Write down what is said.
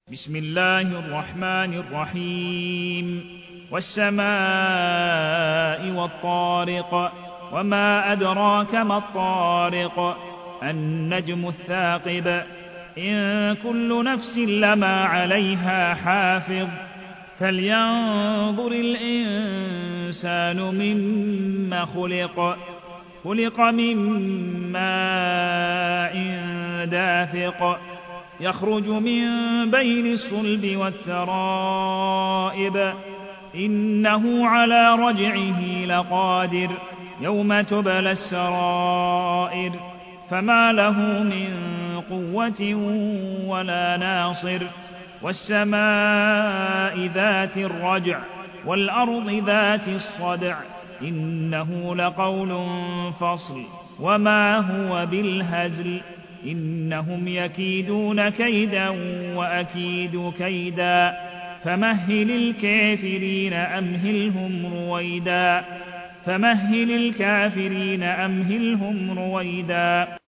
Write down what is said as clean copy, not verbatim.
بسم الله الرحمن الرحيم والسماء والطارق وما أدراك ما الطارق النجم الثاقب إن كل نفس لما عليها حافظ فلينظر الإنسان مما خلق من ماء دافق يخرج من بين الصلب والترائب إنه على رجعه لقادر يوم تبلى السرائر فما له من قوة ولا ناصر والسماء ذات الرجع والأرض ذات الصدع إنه لقول فصل وما هو بالهزل إنهم يكيدون كيدا وأكيد كيدا فمهل الكافرين أمهلهم رويدا